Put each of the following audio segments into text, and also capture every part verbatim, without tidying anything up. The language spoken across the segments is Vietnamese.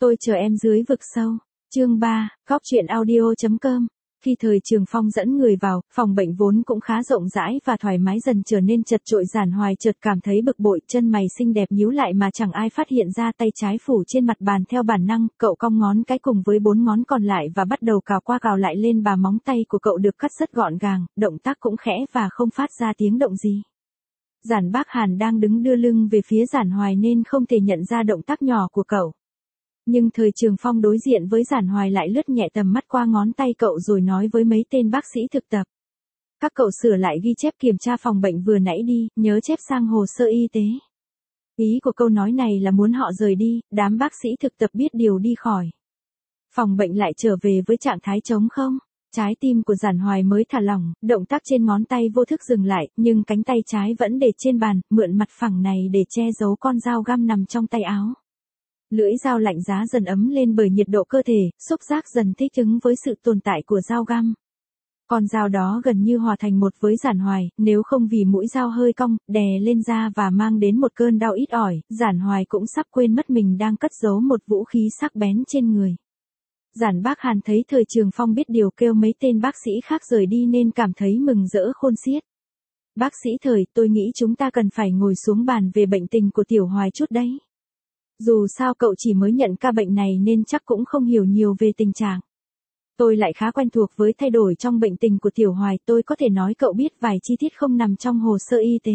Tôi chờ em dưới vực sâu. Chương ba, Góc truyện audio.com. Khi thời Trường Phong dẫn người vào, phòng bệnh vốn cũng khá rộng rãi và thoải mái dần trở nên chật chội. Giản Hoài chợt cảm thấy bực bội, chân mày xinh đẹp nhíu lại mà chẳng ai phát hiện ra. Tay trái phủ trên mặt bàn theo bản năng, cậu cong ngón cái cùng với bốn ngón còn lại và bắt đầu cào qua cào lại lên bả móng tay của cậu được cắt rất gọn gàng, động tác cũng khẽ và không phát ra tiếng động gì. Giản Bác Hàn đang đứng đưa lưng về phía Giản Hoài nên không thể nhận ra động tác nhỏ của cậu. Nhưng thời Trường Phong đối diện với Giản Hoài lại lướt nhẹ tầm mắt qua ngón tay cậu rồi nói với mấy tên bác sĩ thực tập. Các cậu sửa lại ghi chép kiểm tra phòng bệnh vừa nãy đi, nhớ chép sang hồ sơ y tế. Ý của câu nói này là muốn họ rời đi, đám bác sĩ thực tập biết điều đi khỏi. Phòng bệnh lại trở về với trạng thái trống không. Trái tim của Giản Hoài mới thả lỏng, động tác trên ngón tay vô thức dừng lại, nhưng cánh tay trái vẫn để trên bàn, mượn mặt phẳng này để che giấu con dao găm nằm trong tay áo. Lưỡi dao lạnh giá dần ấm lên bởi nhiệt độ cơ thể, xúc giác dần thích ứng với sự tồn tại của dao găm. Con dao đó gần như hòa thành một với Giản Hoài, nếu không vì mũi dao hơi cong, đè lên da và mang đến một cơn đau ít ỏi, Giản Hoài cũng sắp quên mất mình đang cất giấu một vũ khí sắc bén trên người. Giản Bác Hàn thấy thời Trường Phong biết điều kêu mấy tên bác sĩ khác rời đi nên cảm thấy mừng rỡ khôn xiết. Bác sĩ Thời, tôi nghĩ chúng ta cần phải ngồi xuống bàn về bệnh tình của Tiểu Hoài chút đấy. Dù sao cậu chỉ mới nhận ca bệnh này nên chắc cũng không hiểu nhiều về tình trạng. Tôi lại khá quen thuộc với thay đổi trong bệnh tình của Tiểu Hoài, tôi có thể nói cậu biết vài chi tiết không nằm trong hồ sơ y tế.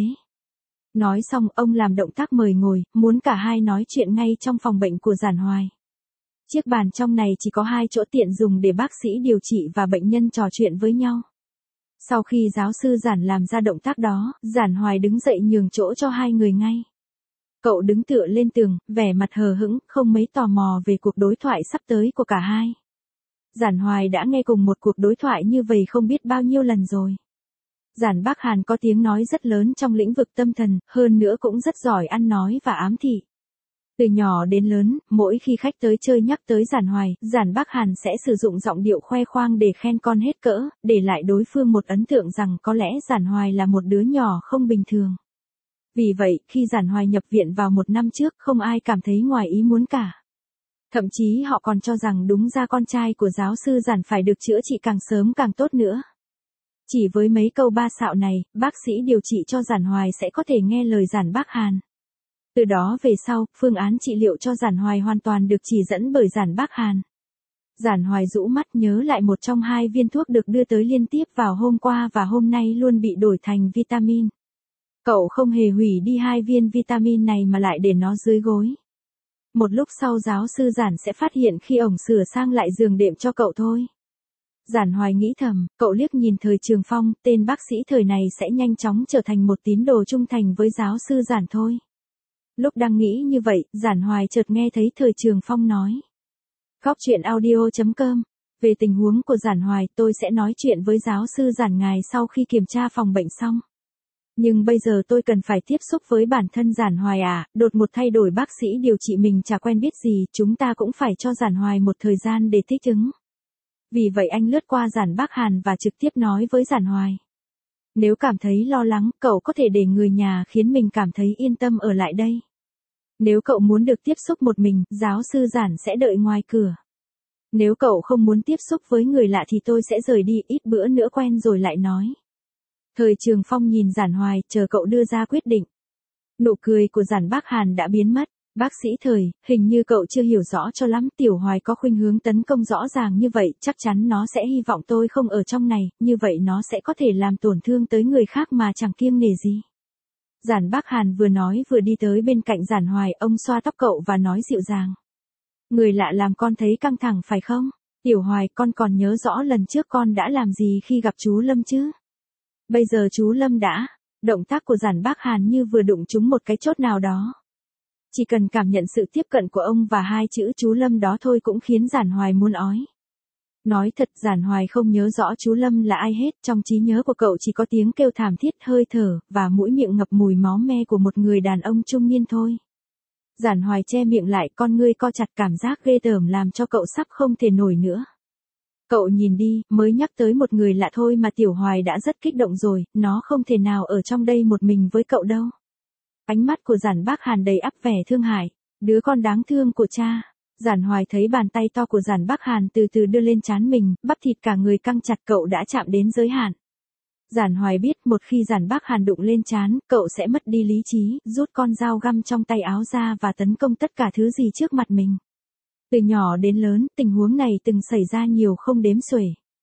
Nói xong ông làm động tác mời ngồi, muốn cả hai nói chuyện ngay trong phòng bệnh của Giản Hoài. Chiếc bàn trong này chỉ có hai chỗ tiện dùng để bác sĩ điều trị và bệnh nhân trò chuyện với nhau. Sau khi giáo sư Giản làm ra động tác đó, Giản Hoài đứng dậy nhường chỗ cho hai người ngay. Cậu đứng tựa lên tường, vẻ mặt hờ hững, không mấy tò mò về cuộc đối thoại sắp tới của cả hai. Giản Hoài đã nghe cùng một cuộc đối thoại như vậy không biết bao nhiêu lần rồi. Giản Bác Hàn có tiếng nói rất lớn trong lĩnh vực tâm thần, hơn nữa cũng rất giỏi ăn nói và ám thị. Từ nhỏ đến lớn, mỗi khi khách tới chơi nhắc tới Giản Hoài, Giản Bác Hàn sẽ sử dụng giọng điệu khoe khoang để khen con hết cỡ, để lại đối phương một ấn tượng rằng có lẽ Giản Hoài là một đứa nhỏ không bình thường. Vì vậy, khi Giản Hoài nhập viện vào một năm trước, không ai cảm thấy ngoài ý muốn cả. Thậm chí họ còn cho rằng đúng ra con trai của giáo sư Giản phải được chữa trị càng sớm càng tốt nữa. Chỉ với mấy câu ba xạo này, bác sĩ điều trị cho Giản Hoài sẽ có thể nghe lời Giản Bác Hàn. Từ đó về sau, phương án trị liệu cho Giản Hoài hoàn toàn được chỉ dẫn bởi Giản Bác Hàn. Giản Hoài rũ mắt nhớ lại một trong hai viên thuốc được đưa tới liên tiếp vào hôm qua và hôm nay luôn bị đổi thành vitamin. Cậu không hề hủy đi hai viên vitamin này mà lại để nó dưới gối. Một lúc sau giáo sư Giản sẽ phát hiện khi ổng sửa sang lại giường đệm cho cậu thôi. Giản Hoài nghĩ thầm, cậu liếc nhìn thời Trường Phong, tên bác sĩ thời này sẽ nhanh chóng trở thành một tín đồ trung thành với giáo sư Giản thôi. Lúc đang nghĩ như vậy, Giản Hoài chợt nghe thấy thời Trường Phong nói. Góc truyện audio.com. Về tình huống của Giản Hoài, tôi sẽ nói chuyện với giáo sư Giản ngài sau khi kiểm tra phòng bệnh xong. Nhưng bây giờ tôi cần phải tiếp xúc với bản thân Giản Hoài à, đột một thay đổi bác sĩ điều trị mình chả quen biết gì, chúng ta cũng phải cho Giản Hoài một thời gian để thích ứng. Vì vậy anh lướt qua Giản Bác Hàn và trực tiếp nói với Giản Hoài. Nếu cảm thấy lo lắng, cậu có thể để người nhà khiến mình cảm thấy yên tâm ở lại đây. Nếu cậu muốn được tiếp xúc một mình, giáo sư Giản sẽ đợi ngoài cửa. Nếu cậu không muốn tiếp xúc với người lạ thì tôi sẽ rời đi, ít bữa nữa quen rồi lại nói. Thời Trường Phong nhìn Giản Hoài, chờ cậu đưa ra quyết định. Nụ cười của Giản Bác Hàn đã biến mất. Bác sĩ Thời, hình như cậu chưa hiểu rõ cho lắm, Tiểu Hoài có khuynh hướng tấn công rõ ràng như vậy, chắc chắn nó sẽ hy vọng tôi không ở trong này, như vậy nó sẽ có thể làm tổn thương tới người khác mà chẳng kiêng nể gì. Giản Bác Hàn vừa nói vừa đi tới bên cạnh Giản Hoài, ông xoa tóc cậu và nói dịu dàng. Người lạ làm con thấy căng thẳng phải không? Tiểu Hoài, con còn nhớ rõ lần trước con đã làm gì khi gặp chú Lâm chứ? Bây giờ chú Lâm đã, động tác của Giản Bác Hàn như vừa đụng trúng một cái chốt nào đó. Chỉ cần cảm nhận sự tiếp cận của ông và hai chữ chú Lâm đó thôi cũng khiến Giản Hoài muốn ói. Nói thật, Giản Hoài không nhớ rõ chú Lâm là ai hết, trong trí nhớ của cậu chỉ có tiếng kêu thảm thiết, hơi thở, và mũi miệng ngập mùi máu me của một người đàn ông trung niên thôi. Giản Hoài che miệng lại, con ngươi co chặt, cảm giác ghê tởm làm cho cậu sắp không thể nổi nữa. Cậu nhìn đi, mới nhắc tới một người lạ thôi mà Tiểu Hoài đã rất kích động rồi, nó không thể nào ở trong đây một mình với cậu đâu. Ánh mắt của Giản Bác Hàn đầy ắp vẻ thương hại, đứa con đáng thương của cha. Giản Hoài thấy bàn tay to của Giản Bắc Hàn từ từ đưa lên trán mình, bắp thịt cả người căng chặt, cậu đã chạm đến giới hạn. Giản Hoài biết một khi Giản Bắc Hàn đụng lên trán, cậu sẽ mất đi lý trí, rút con dao găm trong tay áo ra và tấn công tất cả thứ gì trước mặt mình. Từ nhỏ đến lớn, tình huống này từng xảy ra nhiều không đếm xuể.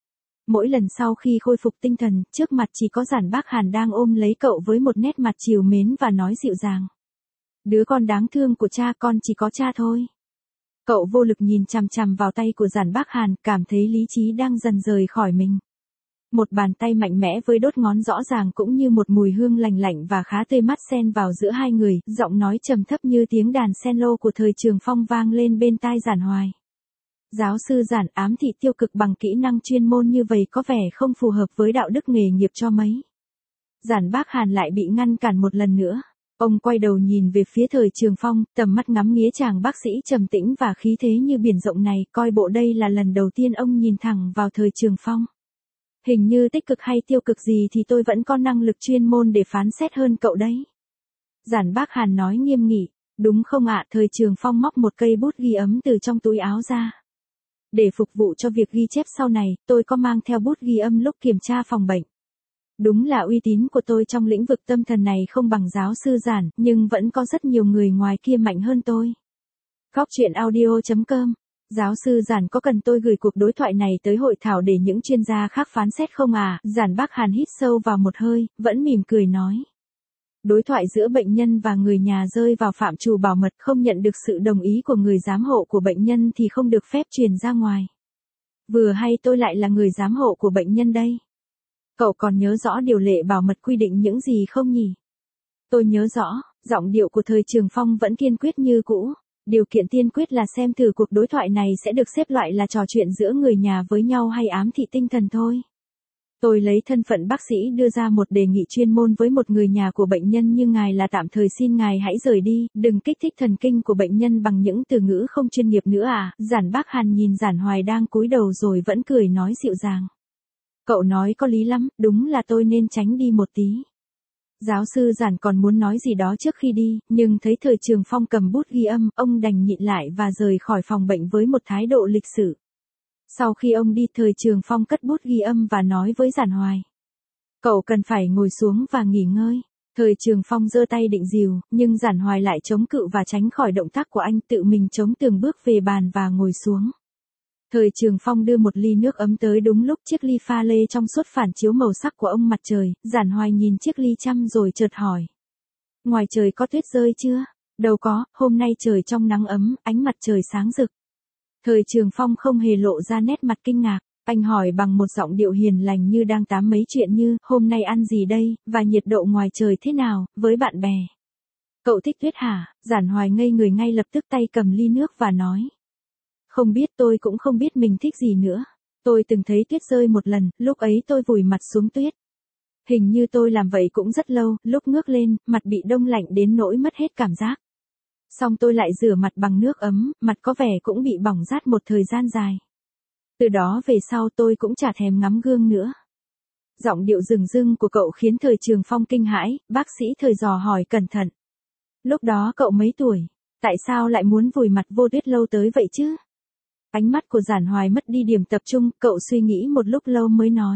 Mỗi lần sau khi khôi phục tinh thần, trước mặt chỉ có Giản Bắc Hàn đang ôm lấy cậu với một nét mặt trìu mến và nói dịu dàng. Đứa con đáng thương của cha, con chỉ có cha thôi. Cậu vô lực nhìn chằm chằm vào tay của Giản Bắc Hàn, cảm thấy lý trí đang dần rời khỏi mình. Một bàn tay mạnh mẽ với đốt ngón rõ ràng cũng như một mùi hương lành lạnh và khá tươi mát xen vào giữa hai người, giọng nói trầm thấp như tiếng đàn cello của thời Trường Phong vang lên bên tai Giản Hoài. Giáo sư Giản, ám thị tiêu cực bằng kỹ năng chuyên môn như vậy có vẻ không phù hợp với đạo đức nghề nghiệp cho mấy. Giản Bắc Hàn lại bị ngăn cản một lần nữa. Ông quay đầu nhìn về phía thời Trường Phong, tầm mắt ngắm nghía chàng bác sĩ trầm tĩnh và khí thế như biển rộng này, coi bộ đây là lần đầu tiên ông nhìn thẳng vào thời Trường Phong. Hình như tích cực hay tiêu cực gì thì tôi vẫn có năng lực chuyên môn để phán xét hơn cậu đấy. Giản Bắc Hàn nói nghiêm nghị, đúng không ạ? Thời Trường Phong móc một cây bút ghi ấm từ trong túi áo ra. Để phục vụ cho việc ghi chép sau này, tôi có mang theo bút ghi âm lúc kiểm tra phòng bệnh. Đúng là uy tín của tôi trong lĩnh vực tâm thần này không bằng giáo sư Giản, nhưng vẫn có rất nhiều người ngoài kia mạnh hơn tôi. Góc truyện audio chấm com. Giáo sư Giản có cần tôi gửi cuộc đối thoại này tới hội thảo để những chuyên gia khác phán xét không à? Giản Bắc Hàn hít sâu vào một hơi, vẫn mỉm cười nói. Đối thoại giữa bệnh nhân và người nhà rơi vào phạm trù bảo mật, không nhận được sự đồng ý của người giám hộ của bệnh nhân thì không được phép truyền ra ngoài. Vừa hay tôi lại là người giám hộ của bệnh nhân đây. Cậu còn nhớ rõ điều lệ bảo mật quy định những gì không nhỉ? Tôi nhớ rõ, giọng điệu của thời Trường Phong vẫn kiên quyết như cũ. Điều kiện tiên quyết là xem thử cuộc đối thoại này sẽ được xếp loại là trò chuyện giữa người nhà với nhau hay ám thị tinh thần thôi. Tôi lấy thân phận bác sĩ đưa ra một đề nghị chuyên môn với một người nhà của bệnh nhân như ngài là tạm thời xin ngài hãy rời đi, đừng kích thích thần kinh của bệnh nhân bằng những từ ngữ không chuyên nghiệp nữa à. Giản Bắc Hàn nhìn Giản Hoài đang cúi đầu rồi vẫn cười nói dịu dàng. Cậu nói có lý lắm, đúng là tôi nên tránh đi một tí. Giáo sư Giản còn muốn nói gì đó trước khi đi, nhưng thấy thời Trường Phong cầm bút ghi âm, ông đành nhịn lại và rời khỏi phòng bệnh với một thái độ lịch sự. Sau khi ông đi, thời Trường Phong cất bút ghi âm và nói với Giản Hoài. Cậu cần phải ngồi xuống và nghỉ ngơi. Thời Trường Phong giơ tay định dìu, nhưng Giản Hoài lại chống cự và tránh khỏi động tác của anh, tự mình chống tường bước về bàn và ngồi xuống. Thời Trường Phong đưa một ly nước ấm tới đúng lúc chiếc ly pha lê trong suốt phản chiếu màu sắc của ông mặt trời. Giản Hoài nhìn chiếc ly chăm rồi chợt hỏi. Ngoài trời có tuyết rơi chưa? Đâu có, hôm nay trời trong nắng ấm, ánh mặt trời sáng rực. Thời Trường Phong không hề lộ ra nét mặt kinh ngạc. Anh hỏi bằng một giọng điệu hiền lành như đang tám mấy chuyện như, hôm nay ăn gì đây, và nhiệt độ ngoài trời thế nào, với bạn bè. Cậu thích tuyết hả? Giản Hoài ngây người ngay lập tức, tay cầm ly nước và nói. Không biết, tôi cũng không biết mình thích gì nữa. Tôi từng thấy tuyết rơi một lần, lúc ấy tôi vùi mặt xuống tuyết. Hình như tôi làm vậy cũng rất lâu, lúc ngước lên, mặt bị đông lạnh đến nỗi mất hết cảm giác. Xong tôi lại rửa mặt bằng nước ấm, mặt có vẻ cũng bị bỏng rát một thời gian dài. Từ đó về sau tôi cũng chả thèm ngắm gương nữa. Giọng điệu rừng rưng của cậu khiến thời Trường Phong kinh hãi, bác sĩ thời dò hỏi cẩn thận. Lúc đó cậu mấy tuổi? Tại sao lại muốn vùi mặt vô tuyết lâu tới vậy chứ? Ánh mắt của Giản Hoài mất đi điểm tập trung, cậu suy nghĩ một lúc lâu mới nói.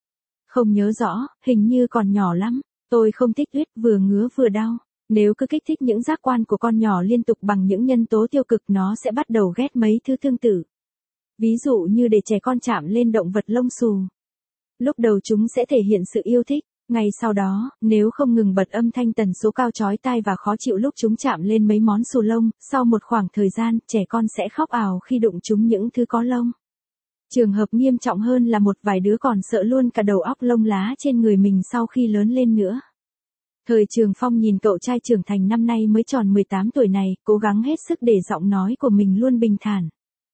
Không nhớ rõ, hình như còn nhỏ lắm, tôi không thích tuyết, vừa ngứa vừa đau. Nếu cứ kích thích những giác quan của con nhỏ liên tục bằng những nhân tố tiêu cực, nó sẽ bắt đầu ghét mấy thứ tương tự. Ví dụ như để trẻ con chạm lên động vật lông xù. Lúc đầu chúng sẽ thể hiện sự yêu thích, ngay sau đó, nếu không ngừng bật âm thanh tần số cao chói tai và khó chịu lúc chúng chạm lên mấy món xù lông, sau một khoảng thời gian, trẻ con sẽ khóc ào khi đụng chúng những thứ có lông. Trường hợp nghiêm trọng hơn là một vài đứa còn sợ luôn cả đầu óc lông lá trên người mình sau khi lớn lên nữa. Thời Trường Phong nhìn cậu trai trưởng thành năm nay mới tròn mười tám tuổi này, cố gắng hết sức để giọng nói của mình luôn bình thản.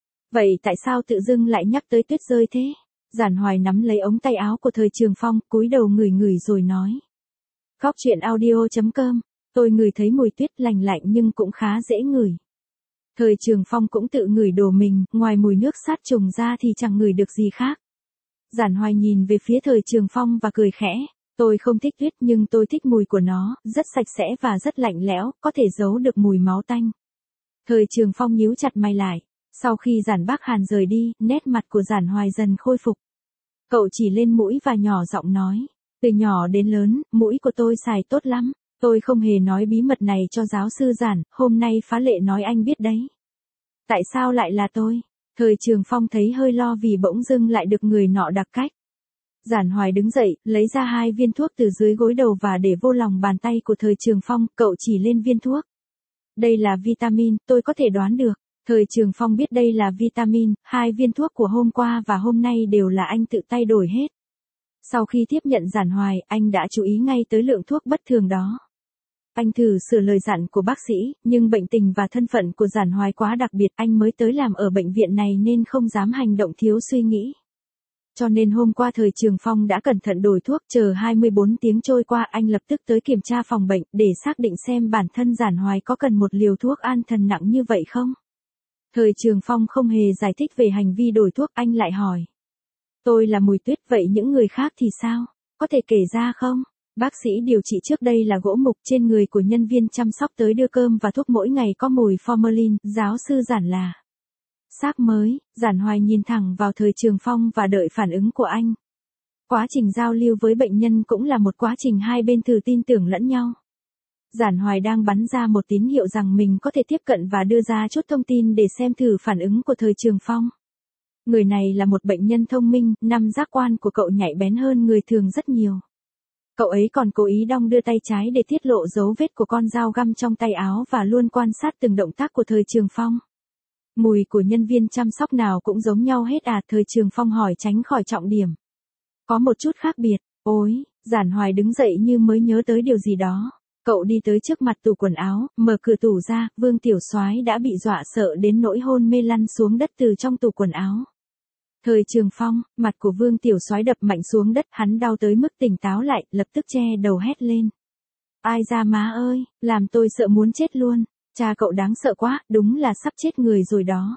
Vậy tại sao tự dưng lại nhắc tới tuyết rơi thế? Giản Hoài nắm lấy ống tay áo của thời Trường Phong, cúi đầu ngửi ngửi rồi nói. Góc truyện audio chấm com, tôi ngửi thấy mùi tuyết lành lạnh nhưng cũng khá dễ ngửi. Thời Trường Phong cũng tự ngửi đồ mình, ngoài mùi nước sát trùng ra thì chẳng ngửi được gì khác. Giản Hoài nhìn về phía thời Trường Phong và cười khẽ. Tôi không thích tuyết nhưng tôi thích mùi của nó, rất sạch sẽ và rất lạnh lẽo, có thể giấu được mùi máu tanh. Thời Trường Phong nhíu chặt mày lại, Sau khi Giản Bác Hàn rời đi, nét mặt của Giản Hoài dần khôi phục. Cậu chỉ lên mũi và nhỏ giọng nói. Từ nhỏ đến lớn, mũi của tôi xài tốt lắm. Tôi không hề nói bí mật này cho giáo sư Giản, hôm nay Phá Lệ nói anh biết đấy. Tại sao lại là tôi? Thời Trường Phong thấy hơi lo vì bỗng dưng lại được người nọ đặc cách. Giản Hoài đứng dậy, lấy ra hai viên thuốc từ dưới gối đầu và để vô lòng bàn tay của Thời Trường Phong, cậu chỉ lên viên thuốc. Đây là vitamin, tôi có thể đoán được. Thời Trường Phong biết đây là vitamin, hai viên thuốc của hôm qua và hôm nay đều là anh tự tay đổi hết. Sau khi tiếp nhận Giản Hoài, anh đã chú ý ngay tới lượng thuốc bất thường đó. Anh thử sửa lời dặn của bác sĩ, nhưng bệnh tình và thân phận của Giản Hoài quá đặc biệt, anh mới tới làm ở bệnh viện này nên không dám hành động thiếu suy nghĩ. Cho nên hôm qua Thời Trường Phong đã cẩn thận đổi thuốc, chờ hai mươi bốn tiếng trôi qua anh lập tức tới kiểm tra phòng bệnh để xác định xem bản thân Giản Hoài có cần một liều thuốc an thần nặng như vậy không. Thời Trường Phong không hề giải thích về hành vi đổi thuốc, anh lại hỏi. Tôi là Mùi Tuyết, vậy những người khác thì sao? Có thể kể ra không? Bác sĩ điều trị trước đây là Gỗ Mục, trên người của nhân viên chăm sóc tới đưa cơm và thuốc mỗi ngày có mùi formalin, giáo sư Giản là xác mới. Giản Hoài nhìn thẳng vào Thời Trường Phong và đợi phản ứng của anh. Quá trình giao lưu với bệnh nhân cũng là một quá trình hai bên thử tin tưởng lẫn nhau. Giản Hoài đang bắn ra một tín hiệu rằng mình có thể tiếp cận và đưa ra chút thông tin để xem thử phản ứng của Thời Trường Phong. Người này là một bệnh nhân thông minh, năm giác quan của cậu nhạy bén hơn người thường rất nhiều. Cậu ấy còn cố ý đong đưa tay trái để tiết lộ dấu vết của con dao găm trong tay áo và luôn quan sát từng động tác của Thời Trường Phong. Mùi của nhân viên chăm sóc nào cũng giống nhau hết à? Thời Trường Phong hỏi tránh khỏi trọng điểm. Có một chút khác biệt. Ôi, Giản Hoài đứng dậy như mới nhớ tới điều gì đó. Cậu đi tới trước mặt tủ quần áo, mở cửa tủ ra, Vương Tiểu Soái đã bị dọa sợ đến nỗi hôn mê lăn xuống đất từ trong tủ quần áo. Thời Trường Phong, mặt của Vương Tiểu Soái đập mạnh xuống đất, hắn đau tới mức tỉnh táo lại, lập tức che đầu hét lên. Ai ra má ơi, làm tôi sợ muốn chết luôn, cha cậu đáng sợ quá, đúng là sắp chết người rồi đó.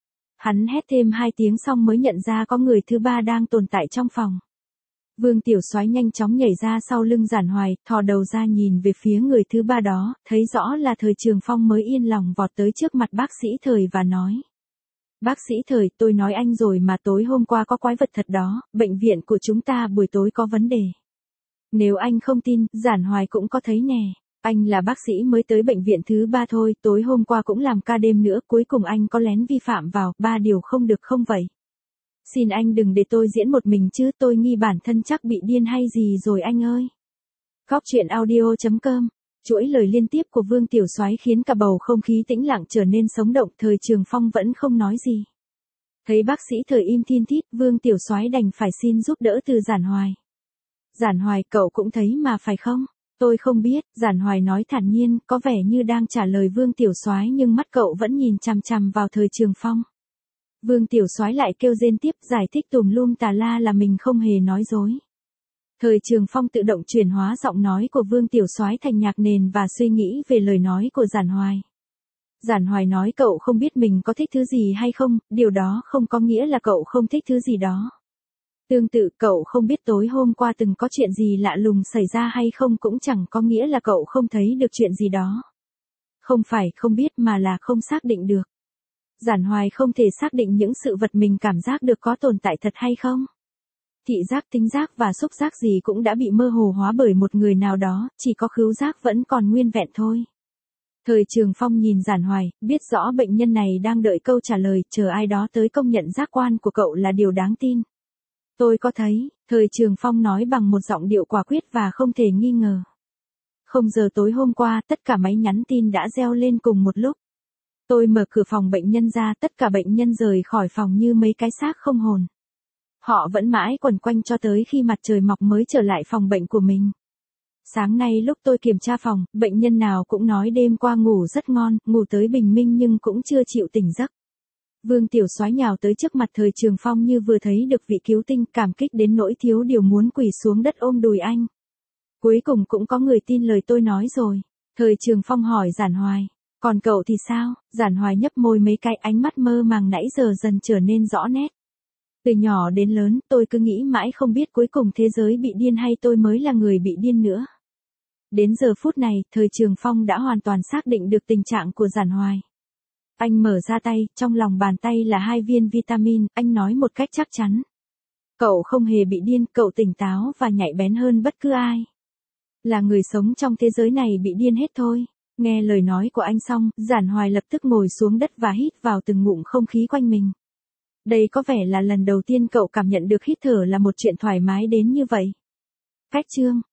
Hắn hét thêm hai tiếng xong mới nhận ra có người thứ ba đang tồn tại trong phòng. Vương Tiểu Soái nhanh chóng nhảy ra sau lưng Giản Hoài, thò đầu ra nhìn về phía người thứ ba đó, thấy rõ là Thời Trường Phong mới yên lòng vọt tới trước mặt bác sĩ Thời và nói. Bác sĩ Thời, tôi nói anh rồi mà, tối hôm qua có quái vật thật đó, bệnh viện của chúng ta buổi tối có vấn đề. Nếu anh không tin, Giản Hoài cũng có thấy nè. Anh là bác sĩ mới tới bệnh viện thứ ba thôi, tối hôm qua cũng làm ca đêm nữa, cuối cùng anh có lén vi phạm vào, ba điều không được không vậy? Xin anh đừng để tôi diễn một mình chứ, tôi nghi bản thân chắc bị điên hay gì rồi anh ơi. Cóc truyện audio chấm com. Chuỗi lời liên tiếp của Vương Tiểu Soái khiến cả bầu không khí tĩnh lặng trở nên sống động, Thời Trường Phong vẫn không nói gì. Thấy bác sĩ Thời im thin thít, Vương Tiểu Soái đành phải xin giúp đỡ từ Giản Hoài. Giản Hoài, cậu cũng thấy mà phải không? Tôi không biết, Giản Hoài nói thản nhiên, có vẻ như đang trả lời Vương Tiểu Soái nhưng mắt cậu vẫn nhìn chằm chằm vào Thời Trường Phong. Vương Tiểu Soái lại kêu rên tiếp, giải thích tùm lum tà la là mình không hề nói dối. Thời Trường Phong tự động chuyển hóa giọng nói của Vương Tiểu Soái thành nhạc nền và suy nghĩ về lời nói của Giản Hoài. Giản Hoài nói cậu không biết mình có thích thứ gì hay không, điều đó không có nghĩa là cậu không thích thứ gì đó. Tương tự, cậu không biết tối hôm qua từng có chuyện gì lạ lùng xảy ra hay không cũng chẳng có nghĩa là cậu không thấy được chuyện gì đó. Không phải không biết mà là không xác định được. Giản Hoài không thể xác định những sự vật mình cảm giác được có tồn tại thật hay không. Thị giác, thính giác và xúc giác gì cũng đã bị mơ hồ hóa bởi một người nào đó, chỉ có khứu giác vẫn còn nguyên vẹn thôi. Thời Trường Phong nhìn Giản Hoài, biết rõ bệnh nhân này đang đợi câu trả lời, chờ ai đó tới công nhận giác quan của cậu là điều đáng tin. Tôi có thấy, Thời Trường Phong nói bằng một giọng điệu quả quyết và không thể nghi ngờ. Không giờ tối hôm qua, tất cả máy nhắn tin đã reo lên cùng một lúc. Tôi mở cửa phòng bệnh nhân ra, tất cả bệnh nhân rời khỏi phòng như mấy cái xác không hồn. Họ vẫn mãi quẩn quanh cho tới khi mặt trời mọc mới trở lại phòng bệnh của mình. Sáng nay lúc tôi kiểm tra phòng, bệnh nhân nào cũng nói đêm qua ngủ rất ngon, ngủ tới bình minh nhưng cũng chưa chịu tỉnh giấc. Vương Tiểu Soái nhào tới trước mặt Thời Trường Phong như vừa thấy được vị cứu tinh, cảm kích đến nỗi thiếu điều muốn quỳ xuống đất ôm đùi anh. Cuối cùng cũng có người tin lời tôi nói rồi. Thời Trường Phong hỏi Giản Hoài, còn cậu thì sao? Giản Hoài nhấp môi mấy cái, ánh mắt mơ màng nãy giờ dần trở nên rõ nét. Từ nhỏ đến lớn, tôi cứ nghĩ mãi không biết cuối cùng thế giới bị điên hay tôi mới là người bị điên nữa. Đến giờ phút này, Thời Trường Phong đã hoàn toàn xác định được tình trạng của Giản Hoài. Anh mở ra tay, trong lòng bàn tay là hai viên vitamin, anh nói một cách chắc chắn. Cậu không hề bị điên, cậu tỉnh táo và nhạy bén hơn bất cứ ai. Là người sống trong thế giới này bị điên hết thôi. Nghe lời nói của anh xong, Giản Hoài lập tức ngồi xuống đất và hít vào từng ngụm không khí quanh mình. Đây có vẻ là lần đầu tiên cậu cảm nhận được hít thở là một chuyện thoải mái đến như vậy. Cách chương